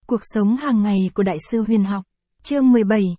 Cuộc sống hàng ngày của Đại sư Huyền học. Chương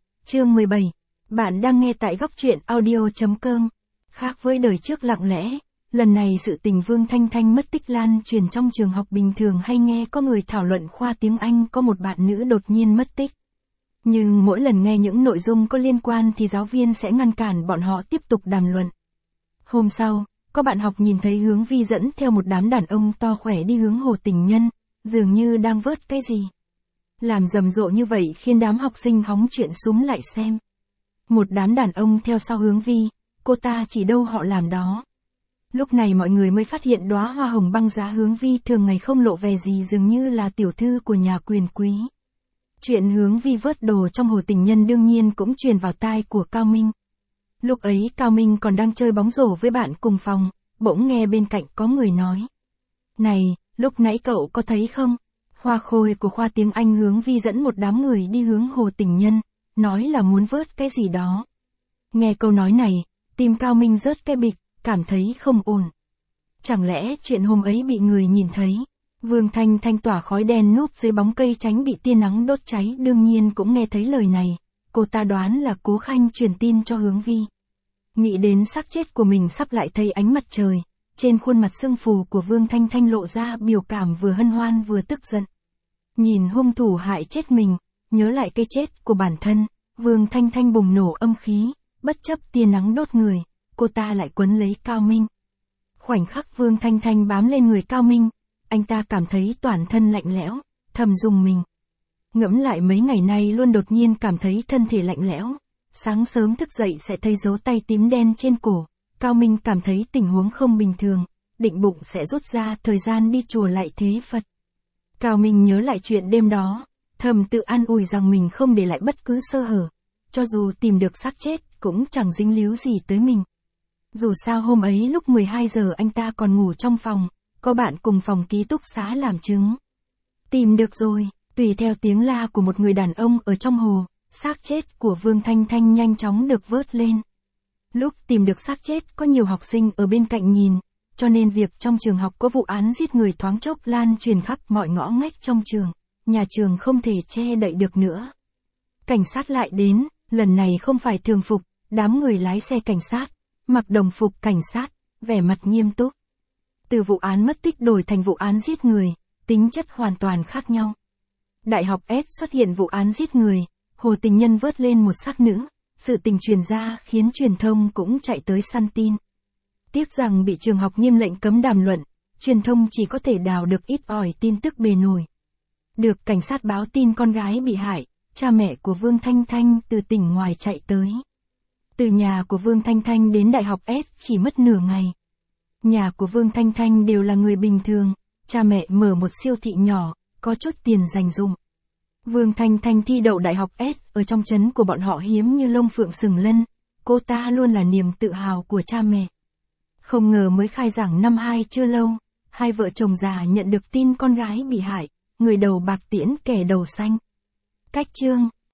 17. Bạn đang nghe tại góc truyện audio.com. Khác với đời trước lặng lẽ, lần này sự tình Vương Thanh Thanh mất tích lan truyền trong trường học. Bình thường hay nghe có người thảo luận khoa tiếng Anh có một bạn nữ đột nhiên mất tích. Nhưng mỗi lần nghe những nội dung có liên quan thì giáo viên sẽ ngăn cản bọn họ tiếp tục đàm luận. Hôm sau, có bạn học nhìn thấy Hướng Vi dẫn theo một đám đàn ông to khỏe đi hướng Hồ Tình Nhân, dường như đang vớt cái gì. Làm rầm rộ như vậy khiến đám học sinh hóng chuyện súm lại xem. Một đám đàn ông theo sau Hướng Vi, cô ta chỉ đâu họ làm đó. Lúc này mọi người mới phát hiện đóa hoa hồng băng giá Hướng Vi thường ngày không lộ vẻ gì, dường như là tiểu thư của nhà quyền quý. Chuyện Hướng Vi vớt đồ trong Hồ Tình Nhân đương nhiên cũng truyền vào tai của Cao Minh. Lúc ấy Cao Minh còn đang chơi bóng rổ với bạn cùng phòng, bỗng nghe bên cạnh có người nói. Này, lúc nãy cậu có thấy không? Hoa khôi của khoa tiếng Anh Hướng Vi dẫn một đám người đi hướng Hồ Tình Nhân, nói là muốn vớt cái gì đó. Nghe câu nói này, tim Cao Minh rớt cái bịch, cảm thấy không ổn. Chẳng lẽ chuyện hôm ấy bị người nhìn thấy? Vương Thanh Thanh tỏa khói đen núp dưới bóng cây tránh bị tia nắng đốt cháy, đương nhiên cũng nghe thấy lời này. Cô ta đoán là Cố Khanh truyền tin cho Hướng Vi. Nghĩ đến xác chết của mình sắp lại thấy ánh mặt trời, trên khuôn mặt sưng phù của Vương Thanh Thanh lộ ra biểu cảm vừa hân hoan vừa tức giận. Nhìn hung thủ hại chết mình, nhớ lại cái chết của bản thân, Vương Thanh Thanh bùng nổ âm khí, bất chấp tia nắng đốt người, cô ta lại quấn lấy Cao Minh. Khoảnh khắc Vương Thanh Thanh bám lên người Cao Minh, anh ta cảm thấy toàn thân lạnh lẽo, thầm rùng mình. Ngẫm lại mấy ngày nay luôn đột nhiên cảm thấy thân thể lạnh lẽo, sáng sớm thức dậy sẽ thấy dấu tay tím đen trên cổ. Cao Minh cảm thấy tình huống không bình thường, định bụng sẽ rút ra thời gian đi chùa lạy thế Phật. Cao Minh nhớ lại chuyện đêm đó, thầm tự an ủi rằng mình không để lại bất cứ sơ hở, cho dù tìm được xác chết cũng chẳng dính líu gì tới mình. Dù sao hôm ấy lúc 12 giờ anh ta còn ngủ trong phòng, có bạn cùng phòng ký túc xá làm chứng. Tìm được rồi, tùy theo tiếng la của một người đàn ông ở trong hồ, xác chết của Vương Thanh Thanh nhanh chóng được vớt lên. Lúc tìm được xác chết có nhiều học sinh ở bên cạnh nhìn, cho nên việc trong trường học có vụ án giết người thoáng chốc lan truyền khắp mọi ngõ ngách trong trường, nhà trường không thể che đậy được nữa. Cảnh sát lại đến, lần này không phải thường phục, đám người lái xe cảnh sát, mặc đồng phục cảnh sát, vẻ mặt nghiêm túc. Từ vụ án mất tích đổi thành vụ án giết người, tính chất hoàn toàn khác nhau. Đại học S xuất hiện vụ án giết người, Hồ Tình Nhân vớt lên một xác nữ, sự tình truyền ra khiến truyền thông cũng chạy tới săn tin. Tiếc rằng bị trường học nghiêm lệnh cấm đàm luận, truyền thông chỉ có thể đào được ít ỏi tin tức bề nổi. Được cảnh sát báo tin con gái bị hại, cha mẹ của Vương Thanh Thanh từ tỉnh ngoài chạy tới. Từ nhà của Vương Thanh Thanh đến Đại học S chỉ mất nửa ngày. Nhà của Vương Thanh Thanh đều là người bình thường, cha mẹ mở một siêu thị nhỏ, có chút tiền dành dụm. Vương Thanh Thanh thi đậu Đại học S ở trong trấn của bọn họ hiếm như lông phượng sừng lân, cô ta luôn là niềm tự hào của cha mẹ. Không ngờ mới khai giảng năm 2 chưa lâu, hai vợ chồng già nhận được tin con gái bị hại, người đầu bạc tiễn kẻ đầu xanh. Cách chương